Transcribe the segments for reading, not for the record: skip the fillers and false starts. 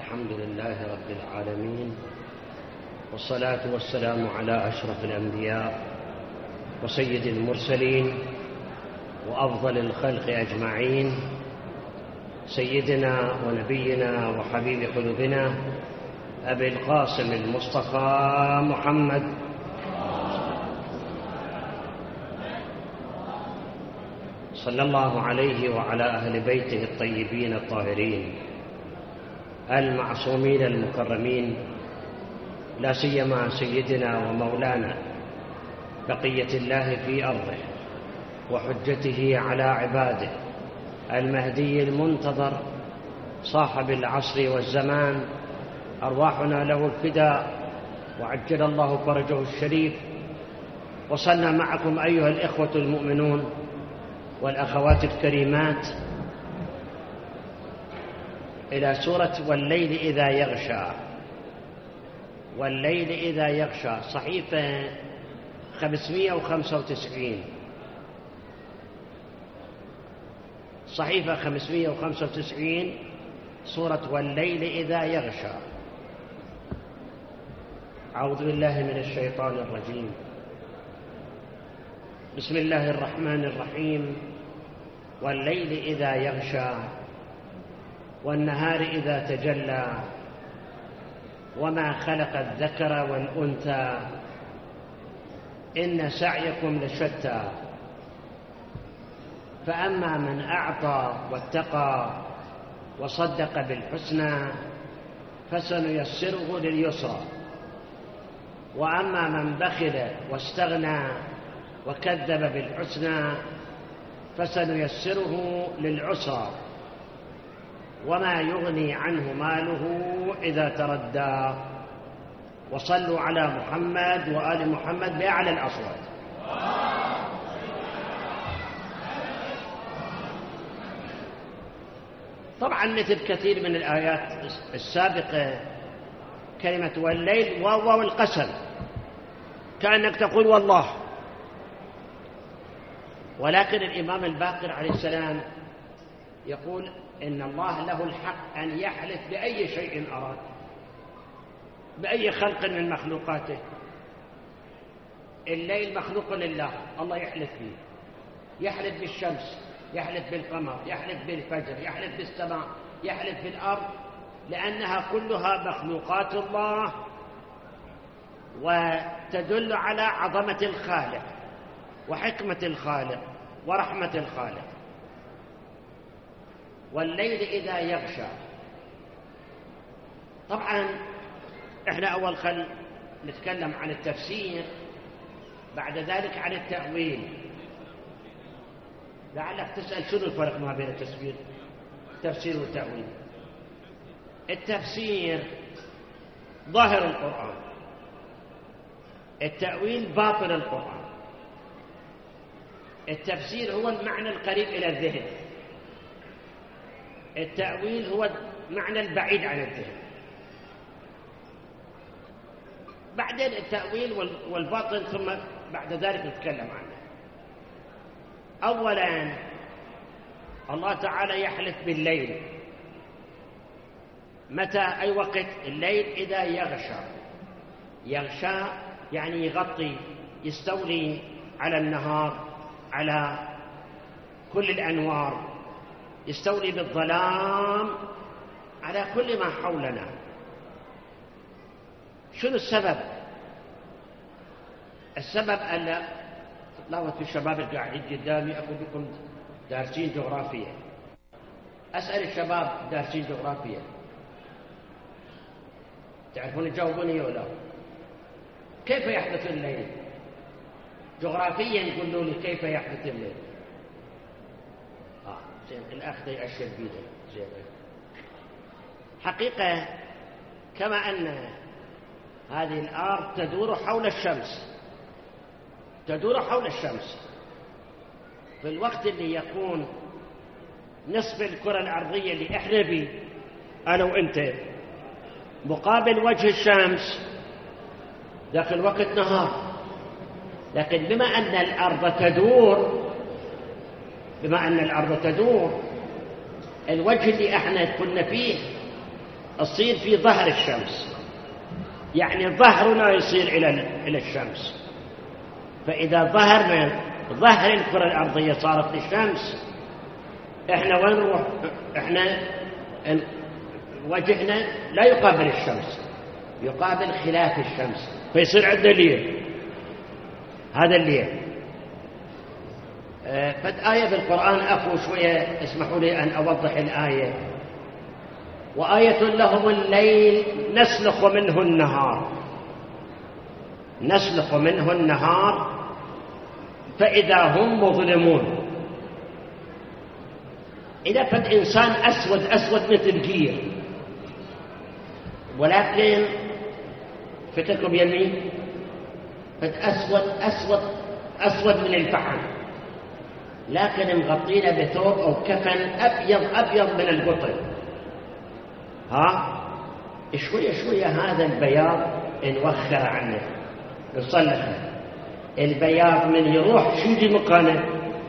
الحمد لله رب العالمين، والصلاة والسلام على أشرف الأنبياء وسيد المرسلين وأفضل الخلق أجمعين، سيدنا ونبينا وحبيب قلوبنا أبي القاسم المصطفى محمد صلى الله عليه وعلى أهل بيته الطيبين الطاهرين المعصومين المكرمين، لا سيما سيدنا ومولانا بقية الله في أرضه وحجته على عباده المهدي المنتظر صاحب العصر والزمان، أرواحنا له الفداء وعجل الله فرجه الشريف. وصلنا معكم أيها الإخوة المؤمنون والأخوات الكريمات إلى سورة والليل إذا يغشى. والليل إذا يغشى، صحيفة 595، صحيفة 595، سورة والليل إذا يغشى. أعوذ بالله من الشيطان الرجيم. بسم الله الرحمن الرحيم. والليل إذا يغشى والنهار إذا تجلى وما خلق الذكر والأنثى إن سعيكم لشتى فأما من أعطى واتقى وصدق بالحسنى فسنيسره لليسرى وأما من بخل واستغنى وكذب بالحسنى فسنيسره للعسرى وما يغني عنه ماله إذا تردى. وصلوا على محمد وآل محمد بأعلى الأصوات. طبعا مثل كثير من الآيات السابقة كلمة والليل واو القسم، كأنك تقول والله، ولكن الإمام الباقر عليه السلام يقول إن الله له الحق أن يحلف بأي شيء أراد، بأي خلق من مخلوقاته. الليل مخلوق لله، الله يحلف به، يحلف بالشمس، يحلف بالقمر، يحلف بالفجر، يحلف بالسماء، يحلف بالأرض، لأنها كلها مخلوقات الله وتدل على عظمة الخالق وحكمة الخالق ورحمة الخالق. والليل إذا يغشى، طبعا احنا أول خل نتكلم عن التفسير، بعد ذلك عن التأويل. لعلك تسأل شنو الفرق ما بين التفسير والتأويل. التفسير ظاهر القرآن، التأويل باطن القرآن. التفسير هو المعنى القريب إلى الذهن، التأويل هو المعنى البعيد عن الذهن. بعدين التأويل والباطن، ثم بعد ذلك نتكلم عنه. أولا الله تعالى يحلف بالليل. متى؟ أي وقت؟ الليل إذا يغشى. يغشى يعني يغطي، يستولي على النهار، على كل الأنوار، يستولي بالظلام على كل ما حولنا. شنو السبب؟ السبب أن تطلعوا في الشباب القاعدين قدامي أقول لكم دارسين جغرافية، أسأل الشباب دارسين جغرافية تعرفون تجاوبوني ولا لا؟ كيف يحدث الليل؟ جغرافيا يقولوا لي كيف يحدث الليل. زين، الأخ يأشر بيده. زين، حقيقة كما أن هذه الأرض تدور حول الشمس، تدور حول الشمس، في الوقت اللي يكون نصف الكرة الأرضية اللي إحنا بيه أنا وإنت مقابل وجه الشمس، ذاك الوقت نهار. لكن بما أن الأرض تدور، الوجه اللي احنا كنا فيه تصير في ظهر الشمس، يعني ظهرنا يصير إلى الشمس. فإذا ظهر الكرة الأرضية صارت للشمس، إحنا وين نروح؟ إحنا وجهنا لا يقابل الشمس، يقابل خلاف الشمس، فيصير عندنا ليل. هذا الليل. فد آية بالقرآن أخو شوية، اسمحوا لي أن أوضح الآية. وآية لهم الليل نسلخ منه النهار، نسلخ منه النهار فإذا هم مظلمون. إذا فد إنسان أسود مثل جير، ولكن فتكم يمين فد أسود من الفحم، لكن مغطينا بثوب أو كفن أبيض من القطن. شوية هذا البياض نوخر عنه، نصلحه. البياض من يروح شو يجي مكانه؟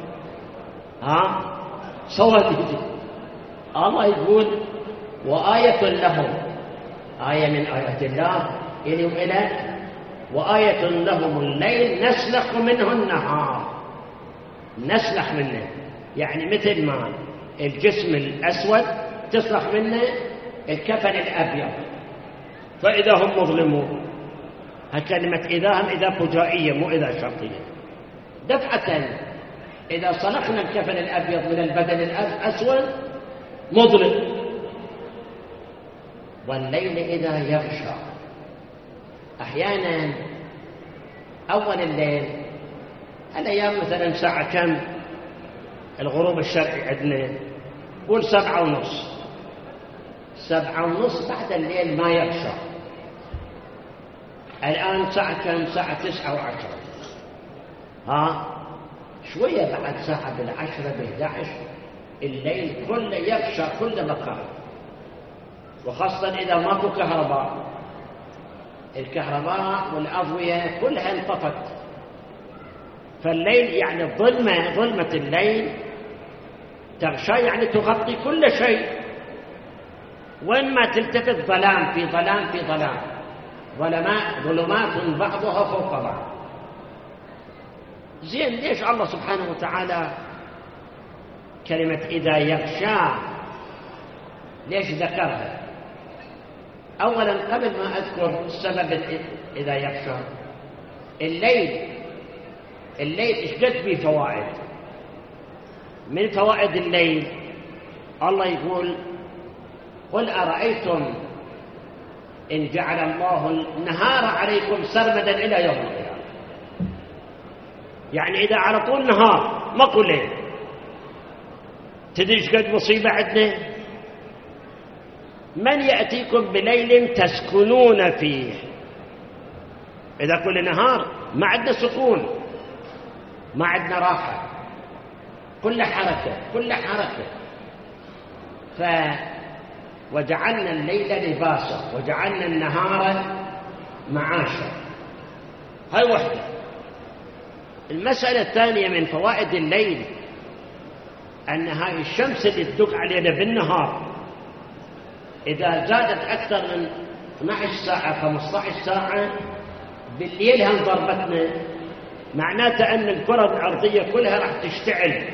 سواد يجي. الله يقول وآية لهم، آية من آيات الله إلي وإلك. وآية لهم الليل نسلخ منه النهار، نسلخ منه يعني مثل ما الجسم الأسود تسلخ منه الكفن الأبيض، فإذا هم مظلمون. هالكلمة إذا هم إذا فجائية مو إذا شرطية. دفعة إذا صلخنا الكفن الأبيض من البدن الأسود مظلم. والليل إذا يغشى، أحيانا أول الليل الأيام مثلا ساعة كم الغروب الشرعي عندنا؟ قول 7:30. 7:30 بعد الليل ما يغشى. الآن ساعة كم؟ ساعة 9 و10. شوية بعد ساعة بال10 ب11 الليل كله يغشى كل مكان، وخاصة إذا ماكو كهرباء. الكهرباء والأضوية كلها انطفت، فالليل يعني ظلمة الليل تغشى يعني تغطي كل شيء. وين ما تلتفت ظلام في ظلام في ظلام، ظلمات بعضها فوق بعض. زين، ليش الله سبحانه وتعالى كلمة إذا يغشى ليش ذكرها؟ أولا قبل ما أذكر السبب إذا يغشى، الليل إيش قد فيه فوائد. من فوائد الليل الله يقول قل أرأيتم إن جعل الله النهار عليكم سرمدا إلى يوم القيامة. يعني إذا على طول نهار ماكو ليل، تدري ايش قد مصيبة عندنا؟ من يأتيكم بليل تسكنون فيه. إذا كل نهار ما عندنا سكون، ما عندنا راحة، كل حركة. وجعلنا الليل لباسا وجعلنا النهار معاشا. هاي وحدة. المسألة الثانية من فوائد الليل أن هاي الشمس اللي تدق علينا بالنهار إذا زادت أكثر من 12 ساعة 15 ساعة بالليل هم ضربتنا، معناته أن الكرة الأرضية كلها راح تشتعل.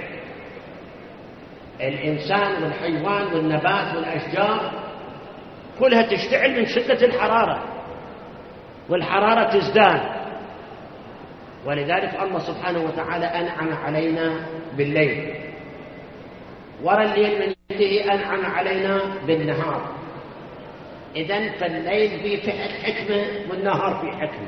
الإنسان والحيوان والنبات والأشجار كلها تشتعل من شدة الحرارة، والحرارة تزداد. ولذلك الله سبحانه وتعالى أنعم علينا بالليل، ورى الليل من يده أنعم علينا بالنهار. إذن فالليل فيه حكمة والنهار فيه حكمة.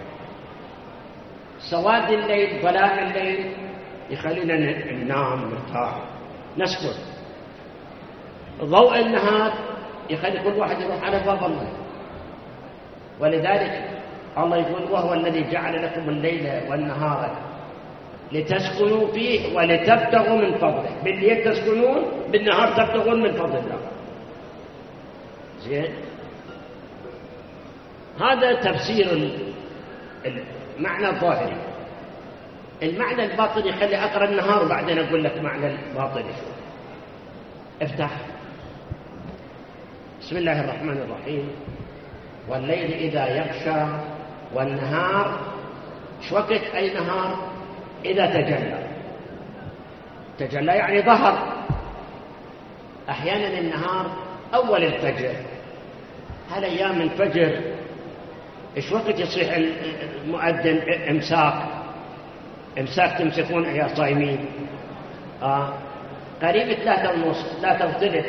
سواد الليل ظلام الليل يخلينا ننام نرتاح نسكت. ضوء النهار يخلي كل واحد يروح على باب الله. ولذلك الله يقول وهو الذي جعل لكم الليل والنهار لتسكنوا فيه ولتبتغوا من فضله. بالليل تسكنون، بالنهار تبتغون من فضل الله. زين، هذا تفسير المعنى الظاهري. المعنى الباطني خلي أقرأ النهار وبعدين أقول لك معنى الباطني. افتح. بسم بسم الله الرحمن الرحيم. والليل إذا يغشى والنهار. شو وقت أي نهار؟ إذا تجلى يعني ظهر. أحيانا النهار أول الفجر، هالأيام الفجر إيش وقت يصيح المؤذن إمساك تمسكون يا صايمين؟ قريب 3:30 3:30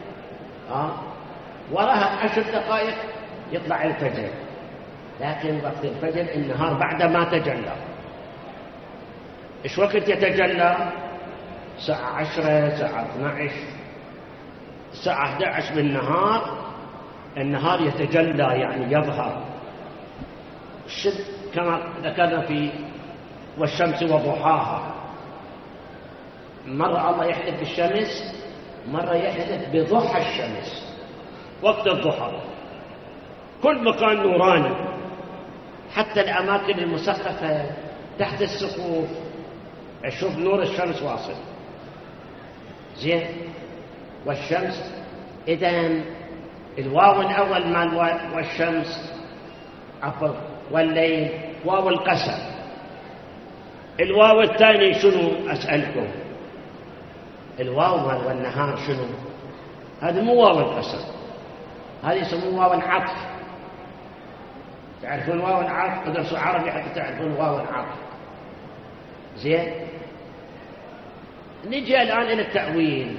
وراها 10 دقائق يطلع الفجر. لكن وقت الفجر النهار بعد ما تجلى. إيش وقت يتجلى؟ الساعة 10 الساعة 12 الساعة 11 بالنهار. النهار يتجلى يعني يظهر الشد كما ذكرنا في والشمس وضحاها. مرة الله يحدث بالشمس، مرة يحدث بضحى الشمس. وقت الضحى كل مكان نوراني، حتى الأماكن المسقفة تحت السقوف أشوف نور الشمس واصل. زين. والشمس إذن الواو الأول مال والشمس عفوا والليل واو القسم. الواو الثاني شنو أسألكم؟ الواو مال والنهار شنو؟ هذا مو واو القسم، هذه يسموه واو العطف. تعرفون واو العطف؟ ادرسوا عربي حتى تعرفون واو العطف. زين. نجي الآن إلى التأويل.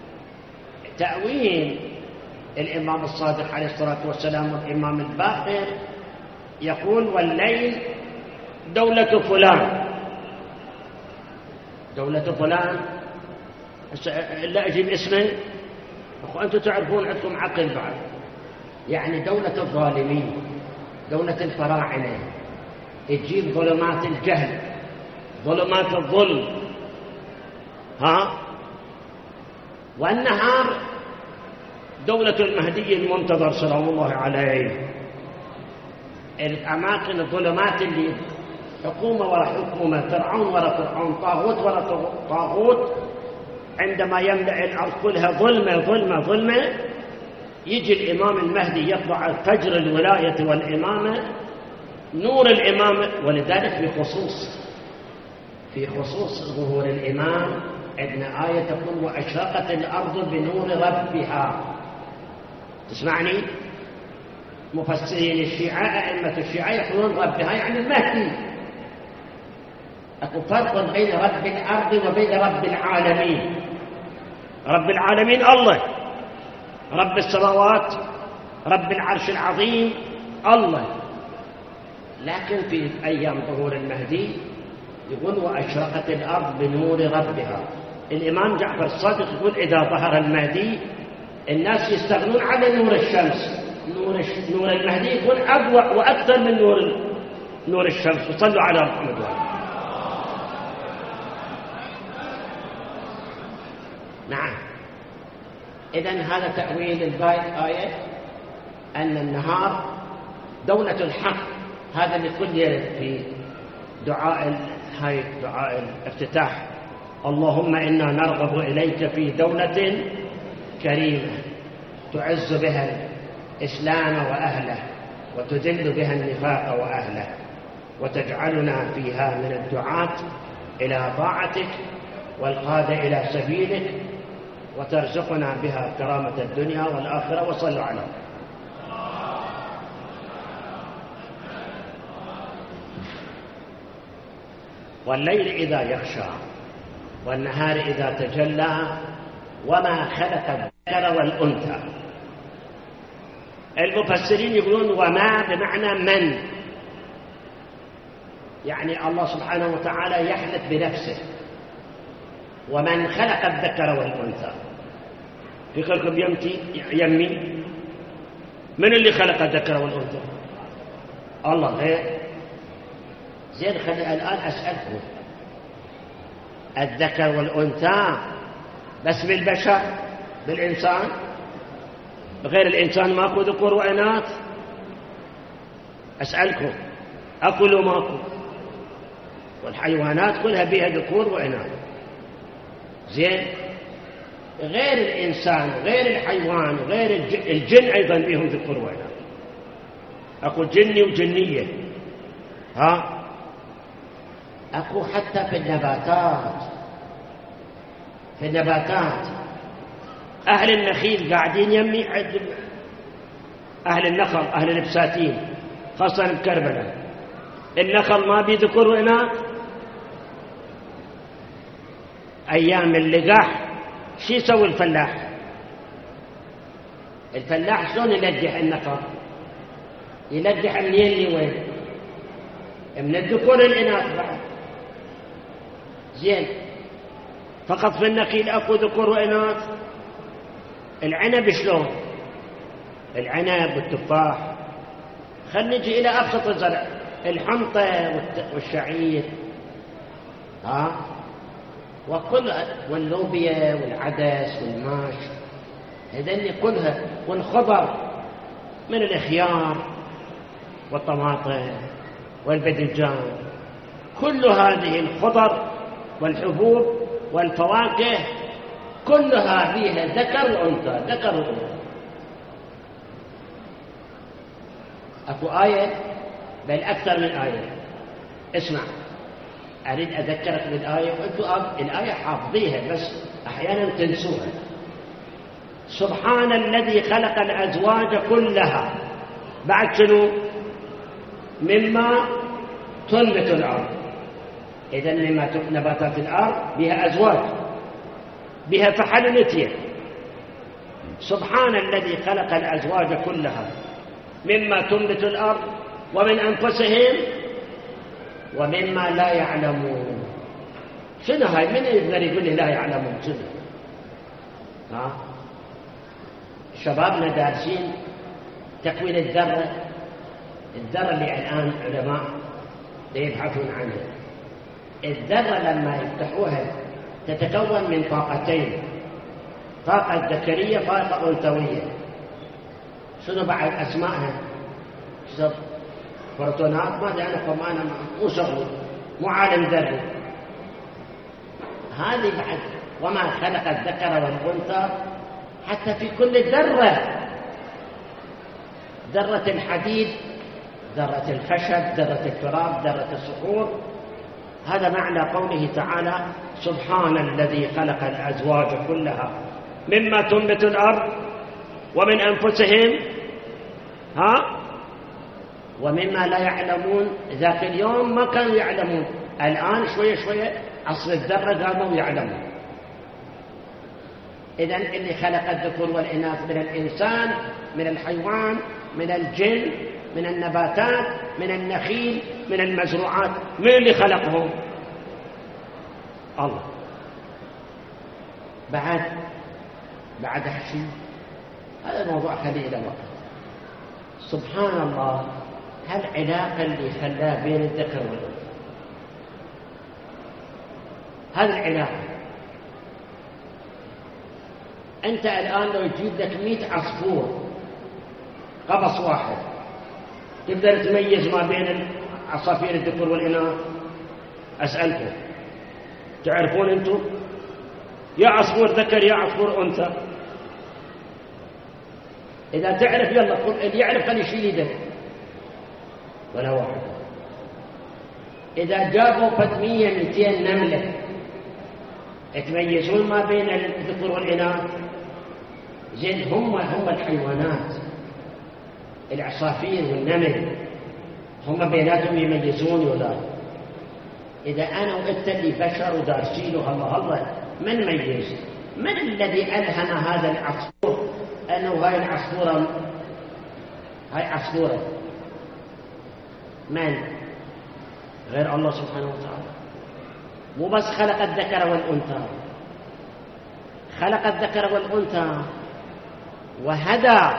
تأويل الإمام الصادق عليه الصلاة والسلام والإمام الباقر يقول والليل دولة فلان. دولة فلان لا أجيب اسمه. أخو أنتم تعرفون عندكم عقل بعد. يعني دولة الظالمين، دولة الفراعنة، تجيب ظلمات الجهل، ظلمات الظلم. والنهار دولة المهدي المنتظر سلام الله عليه. الأماكن الظلمات اللي حكومة ولا حكومة، فرعون ولا فرعون، طاغوت ولا طاغوت، عندما يملأ الأرض كلها ظلمة ظلمة ظلمة، يجي الإمام المهدي يطلع فجر الولاية والإمامة، نور الإمامة. ولذلك في خصوص ظهور الإمام عندنا آية تقول وأشرقت الأرض بنور ربها. تسمعني؟ مفسرين الشيعة أئمة الشيعة يقولون ربها يعني المهدي. أكو فرق بين رب الأرض وبين رب العالمين. رب العالمين الله، رب السماوات، رب العرش العظيم الله. لكن في أيام ظهور المهدي يقول وأشرقت الأرض بنور ربها. الإمام جعفر الصادق يقول إذا ظهر المهدي الناس يستغنون على نور الشمس. نور المهدي يكون أقوى وأكثر من نور الشمس. وصلوا على محمد وآله. نعم. إذن هذا تأويل الآية أن النهار دولة الحق. هذا اللي كل في دعاء الافتتاح اللهم إنا نرغب إليك في دولة كريمة تعز بها الإسلام وأهله وتذل بها النفاق وأهله وتجعلنا فيها من الدعاة إلى طاعتك والقادة إلى سبيلك وترزقنا بها كرامة الدنيا والآخرة. وصلوا على والليل إذا يغشى والنهار إذا تجلى وما خلق الذكر والأنثى. المفسرين يقولون وما بمعنى من، يعني الله سبحانه وتعالى يحلف بنفسه ومن خلق الذكر والأنثى. في قولكم يمي من اللي خلق الذكر والأنثى؟ الله. غير زين. خلي الآن أسألكم الذكر والأنثى بس بالبشر بالإنسان؟ غير الإنسان ماكو ذكور وإناث؟ أسألكم أكل ماكو؟ والحيوانات كلها بها ذكور وإناث. زين. غير الإنسان غير الحيوان غير الجن أيضا بهم ذكور وإناث. أكو جني وجنية، أكو حتى في النباتات أهل النخيل قاعدين يمي أهل النخل أهل البساتين خاصة بكربلاء، النخل ما بيذكر وإناث. أيام اللقاح شو يسوي الفلاح؟ الفلاح شلون يلقح النخل؟ يلقح منين لوين؟ من الذكور الإناث بعد. زين، فقط في النخيل أكو ذكور وإناث. العنب شلون؟ العنب والتفاح. خلينا نجي إلى أبسط الزرع، الحنطة والشعير، واللوبيا والعدس والماش، هذين كلها، والخضر من الخيار والطماطم والباذنجان. كل هذه الخضر والحبوب والفواكه كلها فيها ذكر وأنثى، ذكر وأنثى. أكو آية، بل أكثر من آية. اسمع، أريد أذكرك بالآية وأنتم الآية حافظيها بس أحيانا تنسوها. سبحان الذي خلق الأزواج كلها، بعد شنو؟ مما تنبت الأرض. إذن مما نباتات الأرض بها أزواج، بها فحل نتية. سبحان الذي خلق الأزواج كلها مما تنبت الأرض ومن أنفسهم ومما لا يعلمون. شنو هاي؟ من يقدر يقول لي لا يعلمون؟ شنو؟ شبابنا دارسين تكوين الذرة اللي الآن علماء يبحثون عنها. الذرة لما يفتحوها تتكون من طاقتين، طاقة ذكرية طاقة أنثوية. شنو بعد أسمائها؟ بروتونات، ما أدري أنا مو شغل، مو عالم ذري. هذه بعد وما خلق الذكر والأنثى حتى في كل ذرة، ذرة الحديد، ذرة الخشب، ذرة التراب، ذرة الصخور. هذا معنى قوله تعالى سبحان الذي خلق الأزواج كلها مما تنبت الأرض ومن أنفسهم ومما لا يعلمون. ذاك اليوم ما كانوا يعلمون، الآن شوية شوية عصر الذرة قاموا يعلمون. إذن اللي خلق الذكور والإناث من الإنسان، من الحيوان، من الجن، من النباتات، من النخيل، من المزروعات، من اللي خلقهم؟ الله. بعد حشي هذا الموضوع خليه إلى وقت. سبحان الله، هالعلاقة اللي خلاها بين الذكر والأنثى، هذه العلاقة. أنت الآن لو يجيب لك 100 عصفور قبص واحد، تقدر تميز ما بين عصافير الذكور والإناث؟ أسألكم، تعرفون أنتم يا عصفور ذكر يا عصفور أنثى؟ إذا تعرف يلا قل، اللي يعرف خلي يشيل يده ولا واحد. إذا جابوا 100-200 نملة تميزون ما بين الذكور والإناث؟ زين، هم الحيوانات، العصافير والنمل، هم بيناتهم يميزون ولا؟ إذا أنا وأنت اللي بشر ودارسينه الله من ميز؟ من الذي ألهم هذا العصفور أنه هاي عصفورة؟ من غير الله سبحانه وتعالى؟ مو بس خلق الذكر والأنثى، خلق الذكر والأنثى وهدى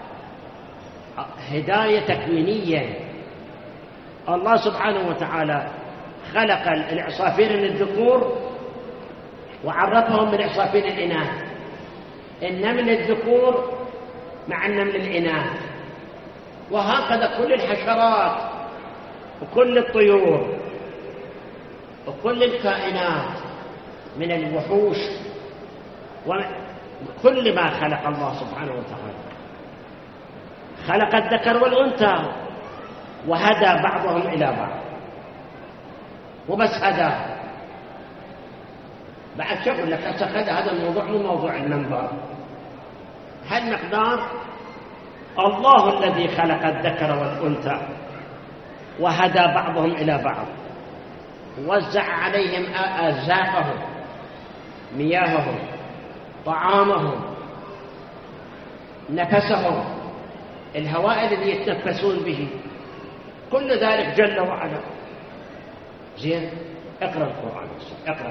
هداية تكوينية. الله سبحانه وتعالى خلق العصافير من الذكور وعرفهم بالعصافير الإناث، النمل الذكور مع النمل الإناث، وهكذا كل الحشرات وكل الطيور وكل الكائنات من الوحوش كل ما خلق الله سبحانه وتعالى. خلق الذكر والأنثى وهدى بعضهم إلى بعض، وبس هداه. بعد شو أقول لك هذا الموضوع مو موضوع المنبر. هالمقدار الله الذي خلق الذكر والأنثى وهدى بعضهم إلى بعض، وزع عليهم أرزاقهم، مياههم، طعامهم، نفسهم، الهواء الذي يتنفسون به، كل ذلك جل وعلا. زين، اقرأ القرآن، اقرأ.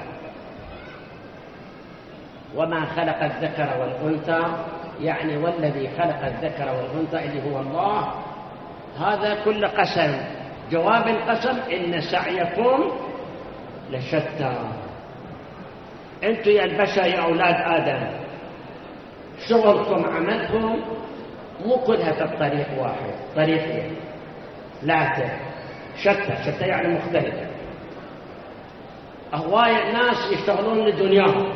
وما خلق الذكر والأنثى، يعني والذي خلق الذكر والأنثى اللي هو الله. هذا كل قسم، جواب القسم إن سعيكم لشتى. أنتم يا البشر يا أولاد آدم، شغلكم عملكم مو كلها في الطريق واحد، طريقين ثلاثة، شتى يعني مختلفة. هواية الناس يشتغلون لدنياهم،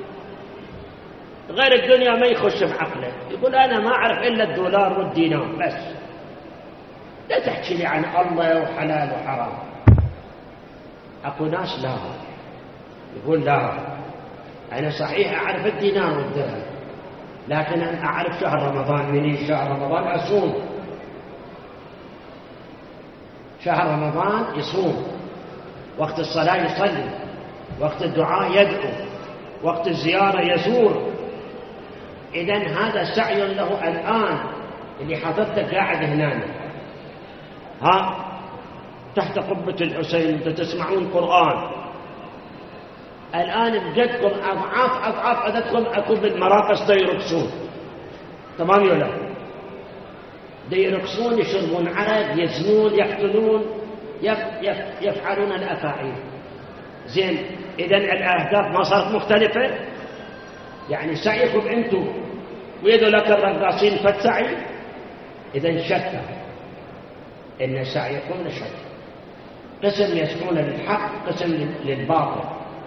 غير الدنيا ما يخش بعقله، يقول أنا ما أعرف إلا الدولار والدينار بس، لا تحكي لي عن الله وحلال وحرام. أكو ناس لا، يقول لا، أنا صحيح أعرف الدينار والدرهم، لكن أنا أعرف شهر رمضان، مني شهر رمضان أصوم، شهر رمضان يصوم، وقت الصلاة يصلي، وقت الدعاء يدعو، وقت الزيارة يزور. إذن هذا سعي له الآن، اللي حضرتك قاعد هنا تحت قبة الحسين تسمعون قرآن، الآن بجدكم أضعاف عددكم أكو بالمراقص يرقصون، تمام ولا؟ يرقصون، يشربون عرق، يزنون، يقتلون، يفعلون الأفاعيل. زين، إذن الأهداف ما صارت مختلفة؟ يعني سعيكم أنتم ويذلك الرقاصين فالسعي، إذن شتى. إن سعيكم لشتى، قسم يسعون للحق، قسم للباطل.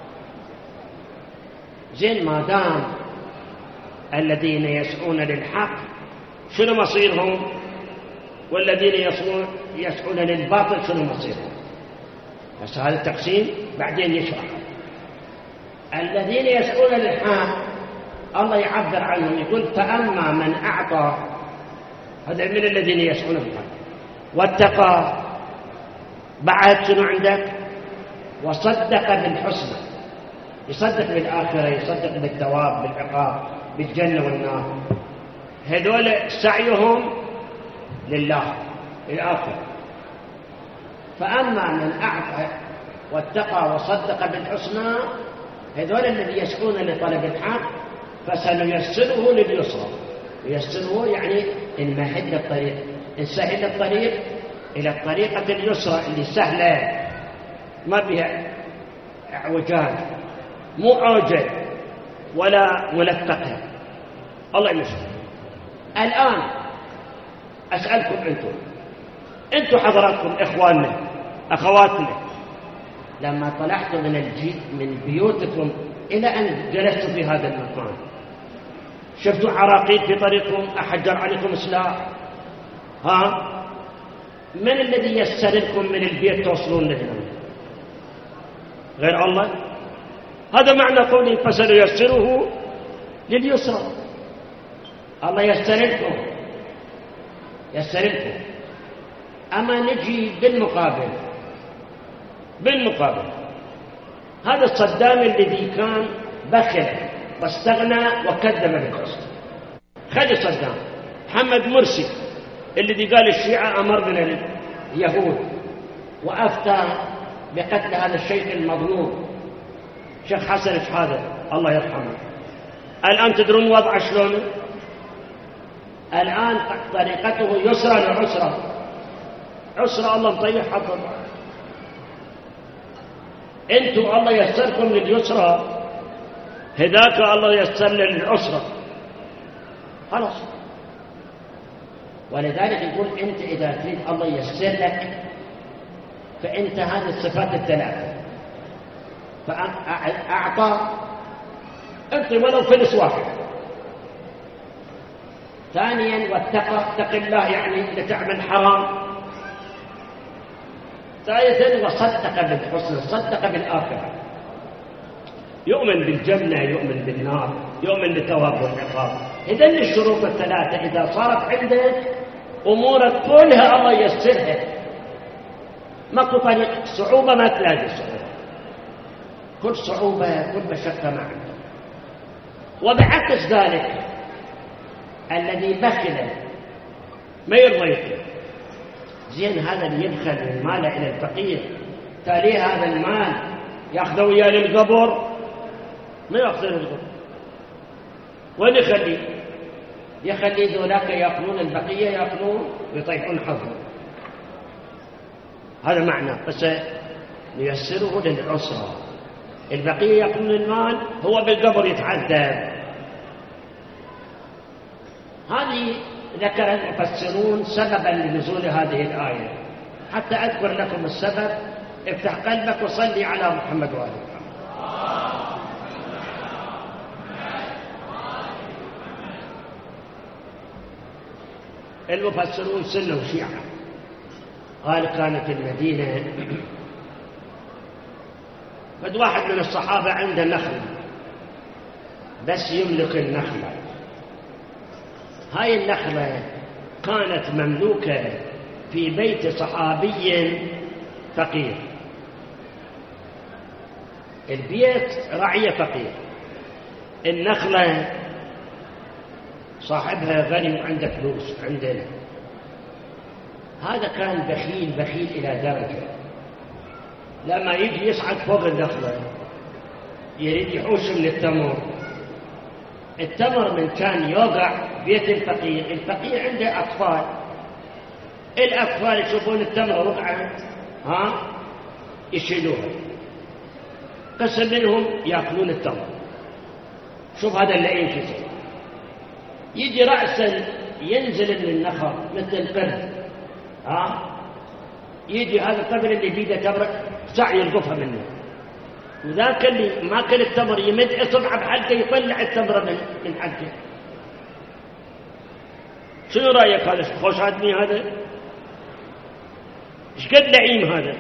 زين، ما دام الذين يسعون للحق شنو مصيرهم، والذين يسعون للباطل شنو مصيرهم؟ بس هذا التقسيم بعدين يشرح. الذين يسعون للحق الله يعبر عنهم، يقول فأما من أعطى، هذا من الذين يسعون للحق، واتقى، بعد شنو عندك، وصدق بالحسنى، يصدق بالآخرة، يصدق بالثواب، بالعقاب، بالجنة والنار، هذول سعيهم لله الآخرة. فأما من أعطى واتقى وصدق بالحسنى، هذول الذي يسعون لطلب الحق فسنيسره لليسرى. ييسره يعني نمهد الطريق، نسهل الطريق إلى الطريقة اليسرى اللي سهلة ما بها اعوجاج، مو عوجة ولا ملفقة. الله يسر. الآن أسألكم أنتم حضراتكم إخواننا أخواتنا، لما طلعتم من بيوتكم إلى أن جلستم في هذا المكان، شفتوا عراقيل في طريقكم، أحجر عليكم سلاح، من الذي يسر لكم من البيت توصلون لهنا؟ غير الله. هذا معنى قوله فسنيسره لليسرى. الله يسر لكم. أما نجي بالمقابل هذا الصدام الذي كان بخل واستغنى وكذب بالحسنى، خلي صدام. محمد مرسي الذي قال الشيعة أمرنا اليهود وأفتى بقتل هذا الشيخ المظلوم شيخ حسن شحادة الله يرحمه. الآن تدرون وضع شلون؟ الآن طريقته يسرى لعسرى، عسرى الله مطيح حظ. انتم الله يسركم لليسرى، هذاك الله يسر للعسرى، خلاص. ولذلك يقول انت اذا تريد الله يسر لك فانت هذه الصفات الثلاثه، فاعطى انت ولو فلس واحد ثانيا اتق الله يعني لا تعمل حرام. ثالثا وصدق بالحسنى، صدق بالآخرة، يؤمن بالجنة، يؤمن بالنار، يؤمن بالثواب والعقاب. إذن الشروط الثلاثة إذا صارت عندك أمورك كلها الله يسرها، ماكو طريق صعوبة ما تلاقي صعوبة، كل صعوبة كل مشقة معك. وبعكس ذلك الذي بخل ما يرضى يطلب، زين هذا اللي يبخل من ماله إلى الفقير تاليه هذا المال ياخذه وياه للقبر، ما ياخذه للقبر، وين يخليه؟ يخلي ذولاك يأكلون البقية، يأكلون ويطيحون حظه. هذا معنى، بس ييسره للعسرة. البقية يأكلون المال، هو بالقبر يتعذب. هذه ذكر المفسرون سببا لنزول هذه الآية. حتى أذكر لكم السبب، افتح قلبك وصلي على محمد وآل محمد. المفسرون سنة وشيعة قال كانت المدينة قد واحد من الصحابة عنده نخلة بس يملك النخلة. هاي النخلة كانت مملوكة في بيت صحابي فقير، البيت رعية فقير، النخلة صاحبها غني وعنده فلوس عندنا. هذا كان بخيل بخيل إلى درجة لما يجي يصعد فوق النخلة يريد يحوش من التمر. التمر من كان يوقع بيت الفقير، الفقير عنده أطفال، الأطفال يشوفون التمر وقعت يشيلوها، قسم منهم يأكلون التمر. شوف هذا اللئيم كيف يجي رأسا ينزل من النخل مثل القرد، يجي هذا الطفل اللي بيده تمر ساع يلقفها منه، وذاك اللي ما كل التمر يمد اصبعه بحلقه يطلع التمر من حلقه. شنو رايك هذا؟ خوش عدني هذا؟ ايش قد لعيم هذا؟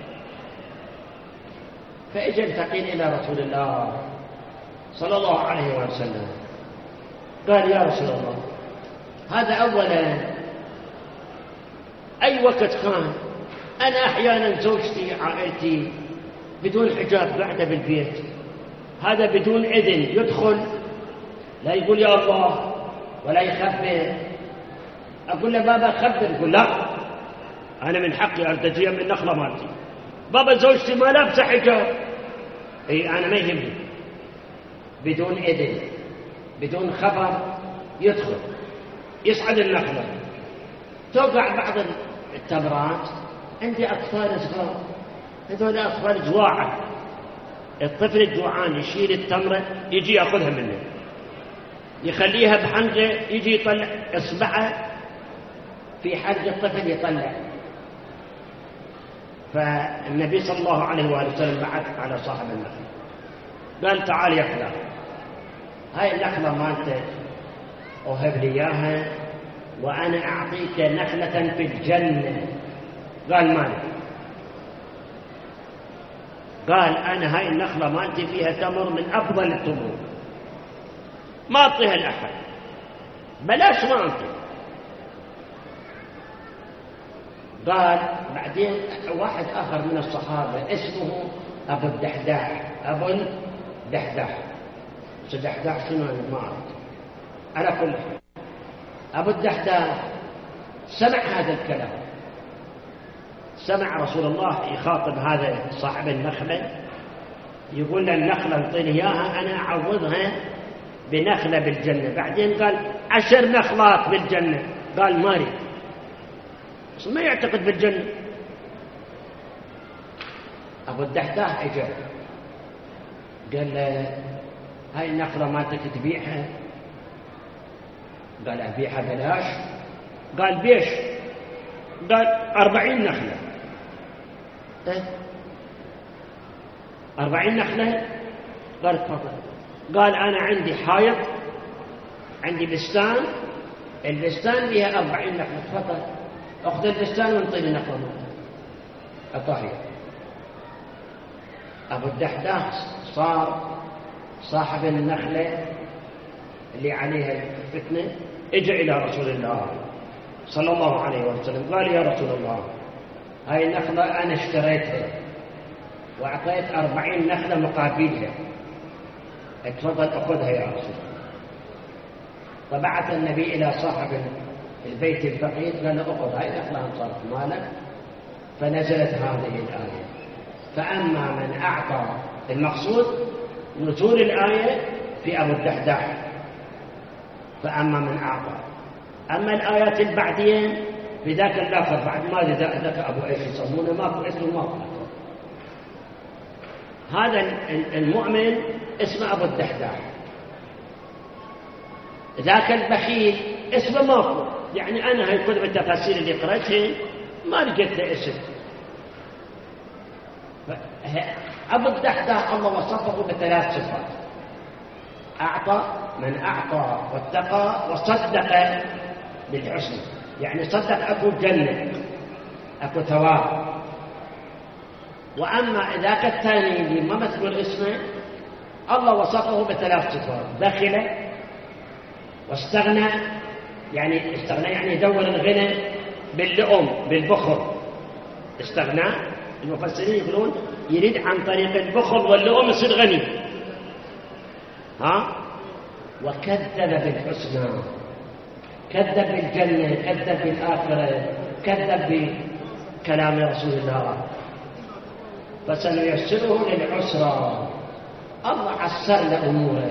فاجى الفقير الى رسول الله صلى الله عليه وسلم قال يا رسول الله، هذا اولا اي وقت كان انا احيانا زوجتي عائلتي بدون حجاب قاعده بالبيت، هذا بدون اذن يدخل لا يقول يا الله ولا يخبر. اقول له بابا خبر، يقول لا انا من حقي ارتجيها من النخله مالتي. بابا زوجتي ما لابسه حجاب، اي انا ما يهمني. بدون اذن بدون خبر يدخل يصعد النخله، توقع بعض التمرات. عندي اطفال صغار، هذول اطفال جواعه، الطفل الجوعان يشيل التمره يجي ياخذها منه يخليها بحنقه، يجي يطلع اصبعه في حلق الطفل يطلع. فالنبي صلى الله عليه وآله وسلم بعث على صاحب النخله قال تعال يا فلان، هاي النخله مالتك وهب لي اياها وانا اعطيك نخله في الجنه. قال مالك؟ قال انا هاي النخله مالتي فيها تمر من افضل التمور، ما اعطيها لاحد، بلاش ما اعطي. قال بعدين واحد اخر من الصحابه اسمه ابو الدحداح، ابو الدحداح، الدحداح شنو ما اعرف. على كل حال ابو الدحداح سمع هذا الكلام، سمع رسول الله يخاطب هذا صاحب النخله يقول له النخله انطيني اياها انا اعوضها بنخله بالجنه. بعدين قال 10 نخلات بالجنه. قال ما اريد، بس ما يعتقد بالجنه. ابو الدحداح اجى قال له هاي النخله مالتك تبيعها؟ قال ابيعها بلاش. قال بيش؟ قال 40 نخله. 40 نخله؟ قال تفضل. قال انا عندي حائط، عندي بستان البستان فيها 40 نخلة فقط، أخذ البستان وانطيني نخلة أطهي. أبو الدحداح صار صاحب النخلة اللي عليها الفتنة، اجى إلى رسول الله صلى الله عليه وسلم قال: يا رسول الله، هاي النخلة أنا اشتريتها وأعطيت 40 نخلة مقابلها، اتفضل أخذها يا رسول الله. فبعث النبي إلى صاحب البيت الفقير قال له: أخذ هاي النخلة صارت مالك. فنزلت هذه الآية: فأما من أعطى. المقصود نزول الآية في أبو الدحداح، فأما من أعطى. أما الآيات البعدين في ذاك الآخر بعد ما ذاك أبو إيش يسمونه ماكو اسمه ماكو. هذا المؤمن اسمه أبو الدحداح. ذاك البخيل اسمه ماكو، يعني أنا هاي كتب التفاسير اللي قرأتها ما لقيت له اسم. أبو الدحداح الله وصفه ب3 صفات: أعطى، من أعطى واتقى وصدق بالحسنى، يعني صدق أكو جنة، أكو ثواب. وأما ذاك الثاني اللي ما مذكور اسمه الله وصفه ب3 صفات: بخل واستغنى، يعني استغنى يعني يدور الغنى باللؤم بالبخل. استغنى المفسرين يقولون يريد عن طريق البخل واللؤم يصير غني. وكذب بالحسنى، كذب بالجنة، كذب بالآخرة، كذب بكلام رسول الله. فسنيسره للعسرى، الله عسر له أموره.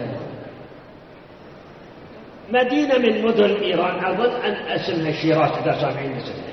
مدينة من مدن إيران أظن أن اسمها شيراز، إذا سامعين اسمها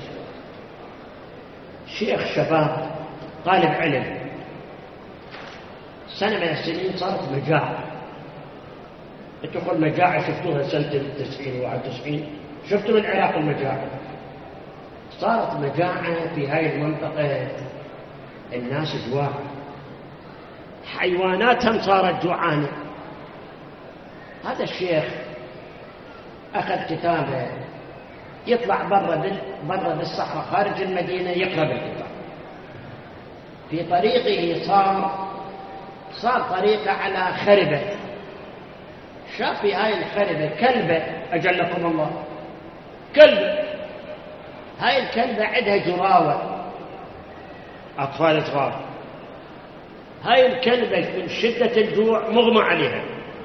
شيخ شباب طالب علم، سنة من السنين صارت مجاعة. تقول مجاعة شفتوها سنة 90 و91، شفتوا بالعراق المجاعة. صارت مجاعة في هاي المنطقة، الناس جواع، حيواناتهم صارت جوعانة. هذا الشيخ أخذ كتابه يطلع برا بالصحراء خارج المدينة يقرأ بالكتاب. في طريقه صار طريقه على خربة، شاف في هاي الخربة كلبة، أجلكم الله، كلبة. هاي الكلبة عندها جراوة، أطفال صغار. هاي الكلبة من شدة الجوع مغمى عليها.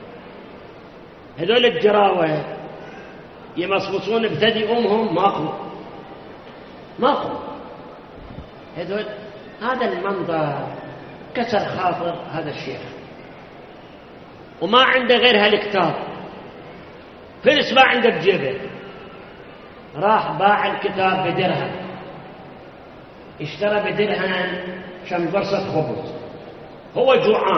هذول الجراوة يمصمصون بثدي أمهم، ماكو. هذول هذا المنظر كسر خاطر هذا الشيخ، وما عنده غير هالكتاب، فلس ما عنده بجيبه. راح باع الكتاب بدرهم، اشترى بدرهم كم قرصة خبز. هو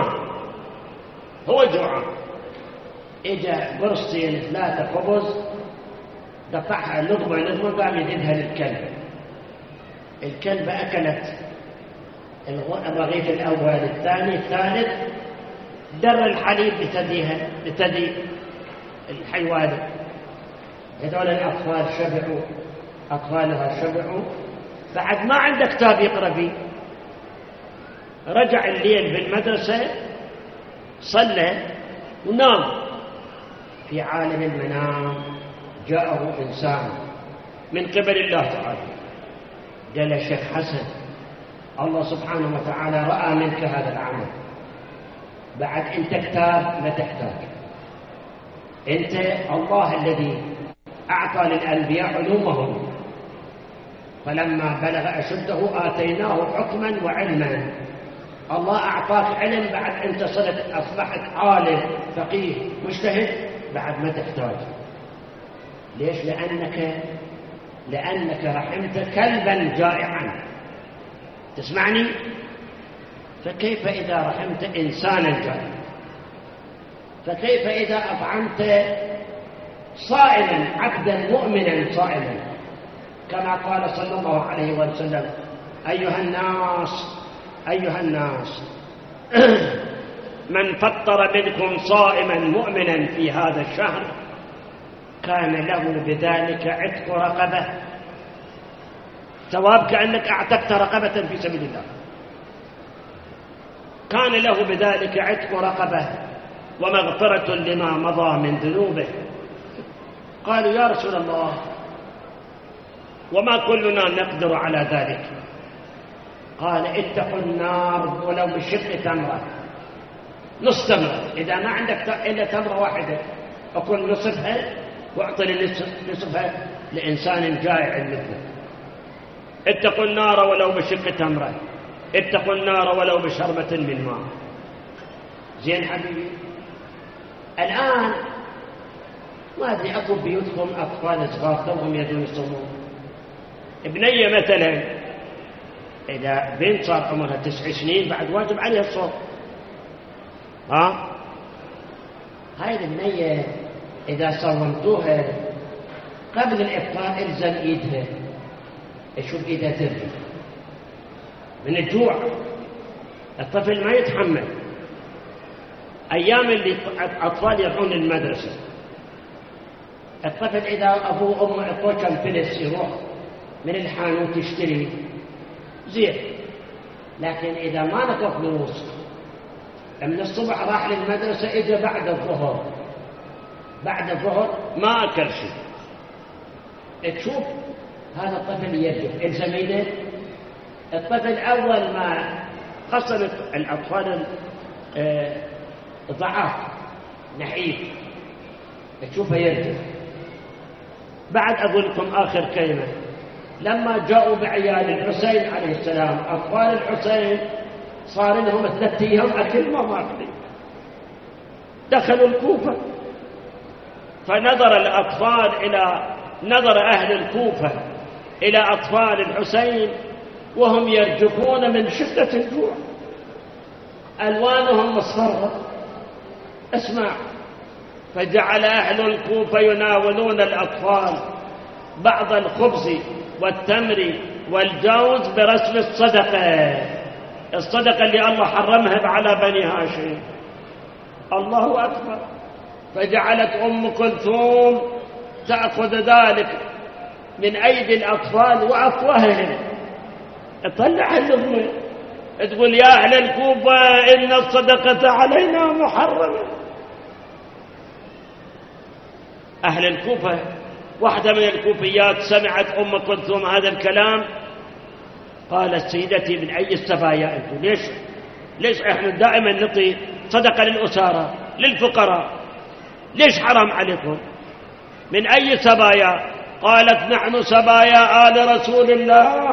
جوعان، اجا قرصين 3 خبز، قطعها لقمة قام يدينها للكلب. الكلبة أكلت الرغيف الأول، الثاني، الثالث، در الحليب بتدي الحيوان. هذول الأطفال أطفالها شبعوا. بعد ما عنده كتاب يقرأ فيه، رجع الليل بالمدرسة، صلى ونام. في عالم المنام جاءه إنسان من قبل الله تعالى، قال: شيخ حسن، الله سبحانه وتعالى رأى منك هذا العمل، بعد أنت كتاب لا تحتاج. أنت الله الذي أعطى للأنبياء علومهم، فلما بلغ أشده آتيناه حكما وعلما. الله أعطاك علم، بعد أنت أصبحت عالم فقيه مجتهد، بعد ما تحتاج. ليش؟ لأنك رحمت كلبا جائعا. تسمعني؟ فكيف إذا رحمت إنسانا جائعا؟ فكيف إذا أطعمت صائما، عبدا مؤمنا صائما، كما قال صلى الله عليه وسلم: أيها الناس من فطر منكم صائما مؤمنا في هذا الشهر كان له بذلك عتق رقبة، ثواب كأنك أعتقت رقبة في سبيل الله. كان له بذلك عتق رقبة ومغفرة لما مضى من ذنوبه. قالوا يا رسول الله وما كلنا نقدر على ذلك؟ قال اتقوا النار ولو بشق تمرة، نص تمرة، إذا ما عندك إلا تمرة واحدة أكون نصفها واعطي نصفها لإنسان جائع مثله. اتقوا النار ولو بشق تمرة، اتقوا النار ولو بشربة من ماء. زين حبيبي، الآن ما أدري أكو بيوتكم أطفال صغار توهم يدون يصومون. ابنية مثلا إذا بنت صار عمرها 9 سنين بعد واجب عليها الصوم. هاي البنية إذا صومتوها قبل الإفطار إلزم إيدها، شوف إيدها ترجع من الجوع. الطفل ما يتحمل. أيام اللي أطفال يروحون المدرسة، الطفل إذا أبوه وأمه أعطوه كم فلس يروح من الحانوت يشتري زين، لكن إذا ما نطق فلوس من الصبح راح للمدرسة إجا بعد الظهر ما أكل شيء. تشوف هذا الطفل يرجع الزميلة. الطفل أول ما خاصة الأطفال ضعاف نحيف تشوفه يرجع. بعد أقول لكم آخر كلمة، لما جاءوا بعيال الحسين عليه السلام، أطفال الحسين صار لهم 3 أيام أكل ما ماكلين، دخلوا الكوفة، نظر أهل الكوفة إلى أطفال الحسين وهم يرجفون من شدة الجوع، ألوانهم مصفرة. اسمع، فجعل أهل الكوفة يناولون الأطفال بعض الخبز والتمر والجوز برسم الصدقة اللي الله حرمها على بني هاشم. الله أكبر. فجعلت أم كلثوم تأخذ ذلك من أيدي الأطفال وأفواههم، تطلع اللقمة تقول يا أهل الكوفة إن الصدقة علينا محرمة. أهل الكوفة، واحدة من الكوفيات سمعت أم كلثوم هذا الكلام قالت سيدتي من أي السبايا أنتم؟ ليش إحنا دائما نعطي صدقة للأسارة للفقراء، ليش حرام عليكم؟ من أي سبايا؟ قالت نحن سبايا آل رسول الله.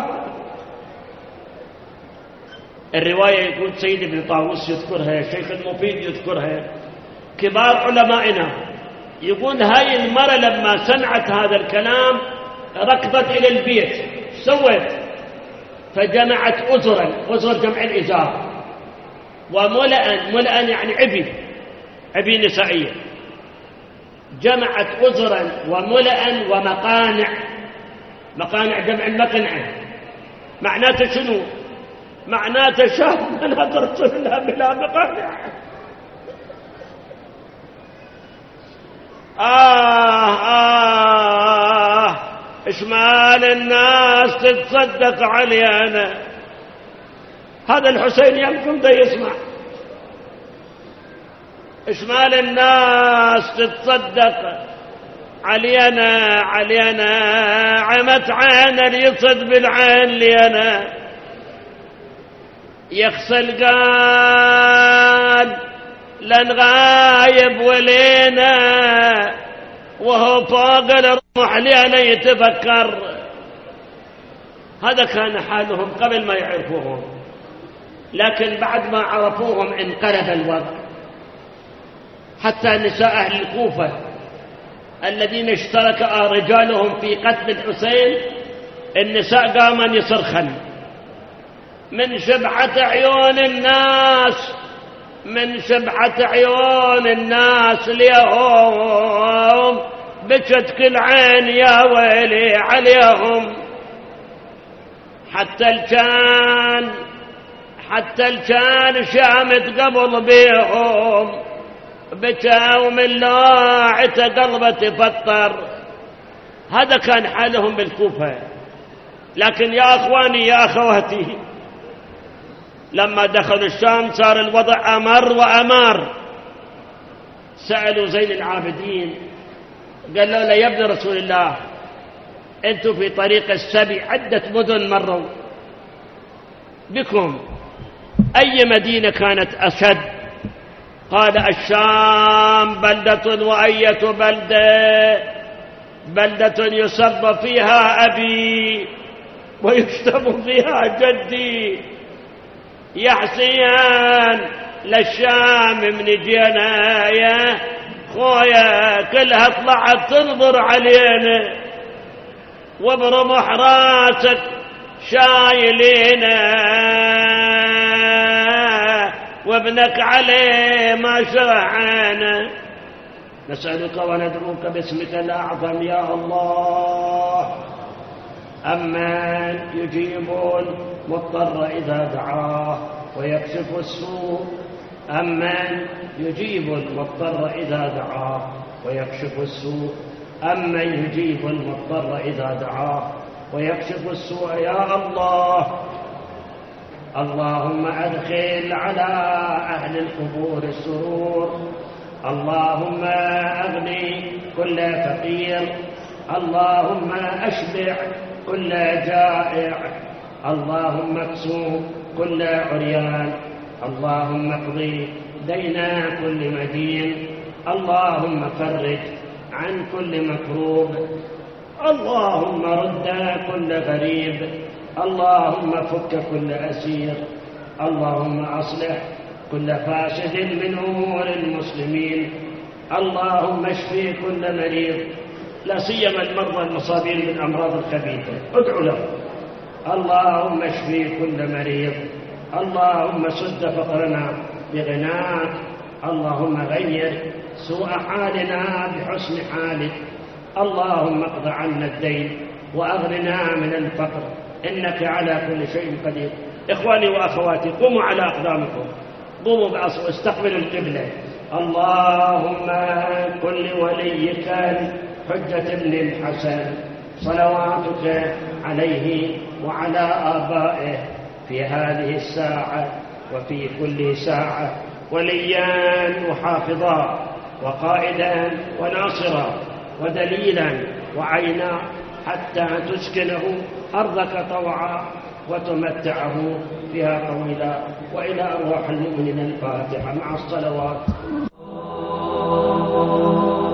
الرواية يقول سيد ابن طاووس يذكرها، الشيخ المفيد يذكرها، كبار علمائنا، يقول هاي المرأة لما سمعت هذا الكلام ركضت إلى البيت، سوت؟ فجمعت أزر جمع الإزار، وملأ يعني عبي نسائية، جمعت أزرا وملأ مقانع جمع المقنعة. معناته شنو؟ معناته شاب من هدرت لها بلا مقانع. إشمال الناس تتصدق علي أنا. هذا الحسين يمكن ده يسمع. إشمال الناس تتصدق علي أنا عمت عين اليصد بالعين لي أنا. يغسل قال لن غايب ولينا وهو فوق الروح لأنا يتفكر. هذا كان حالهم قبل ما يعرفوهم، لكن بعد ما عرفوهم انقلب الوضع. حتى نساء أهل الكوفة الذين اشترك رجالهم في قتل الحسين، النساء قاما يصرخن من شبعة عيون الناس اليوم بكت كل عين يا ويلي عليهم. حتى الكان شامت قبل بيهم بكى ومن لاعته قلبه تفطر. هذا كان حالهم بالكوفة. لكن يا أخواني يا أخواتي، لما دخلوا الشام صار الوضع أمر وأمر. سألوا زين العابدين قال له يا ابن رسول الله، أنتم في طريق السبي عدة مدن مروا بكم، أي مدينة كانت أشد؟ قال الشام بلدة وأية بلدة يسب فيها أبي ويشتم فيها جدي. يا حسين للشام من جينا يا خويا كلها طلعت تنظر علينا، وبرمح راسك شايلينا، وابنك عليه ما شرعنا. نسألك وندعوك باسمك الأعظم يا الله، أمن يجيب المضطر إذا دعاه ويكشف السوء، أمن يجيب المضطر إذا دعاه ويكشف السوء، أمن يجيب المضطر إذا دعاه ويكشف السوء يا الله. اللهم أدخل على أهل القبور السرور، اللهم أغني كل فقير، اللهم أشبع كل جائع، اللهم اكسو كل عريان، اللهم اقضي دين كل مدين، اللهم فرج عن كل مكروب، اللهم رد كل غريب، اللهم فك كل أسير، اللهم أصلح كل فاسد من أمور المسلمين، اللهم اشفي كل مريض، لا سيما المرضى المصابين بالأمراض الخبيثة، ادعو له. اللهم اشفي كل مريض، اللهم سد فقرنا بغناك، اللهم غير سوء حالنا بحسن حالك، اللهم اقض عنا الدين وأغننا من الفقر، إنك على كل شيء قدير. إخواني وأخواتي، قوموا على أقدامكم، قوموا واستقبلوا القبلة. اللهم كن لوليك حجة بن الحسن صلواتك عليه وعلى آبائه في هذه الساعة وفي كل ساعة وليا وحافظا وقائدا وناصرا ودليلا وعينا، حتى تسكنه أرضك طوعا وتمتعه فيها طويلا. وإلى أرواح المؤمنين الفاتحة مع الصلوات.